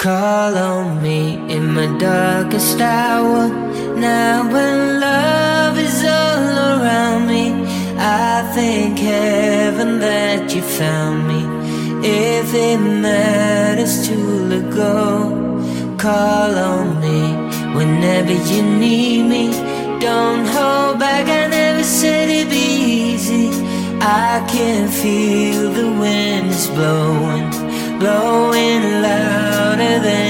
Call on me in my darkest hour. Now when love is all around me, I thank heaven that you found me. If it matters to let go, call on me whenever you need me. Don't hold back, I never said it'd be easy. I can feel the wind is blowing, blowing louder than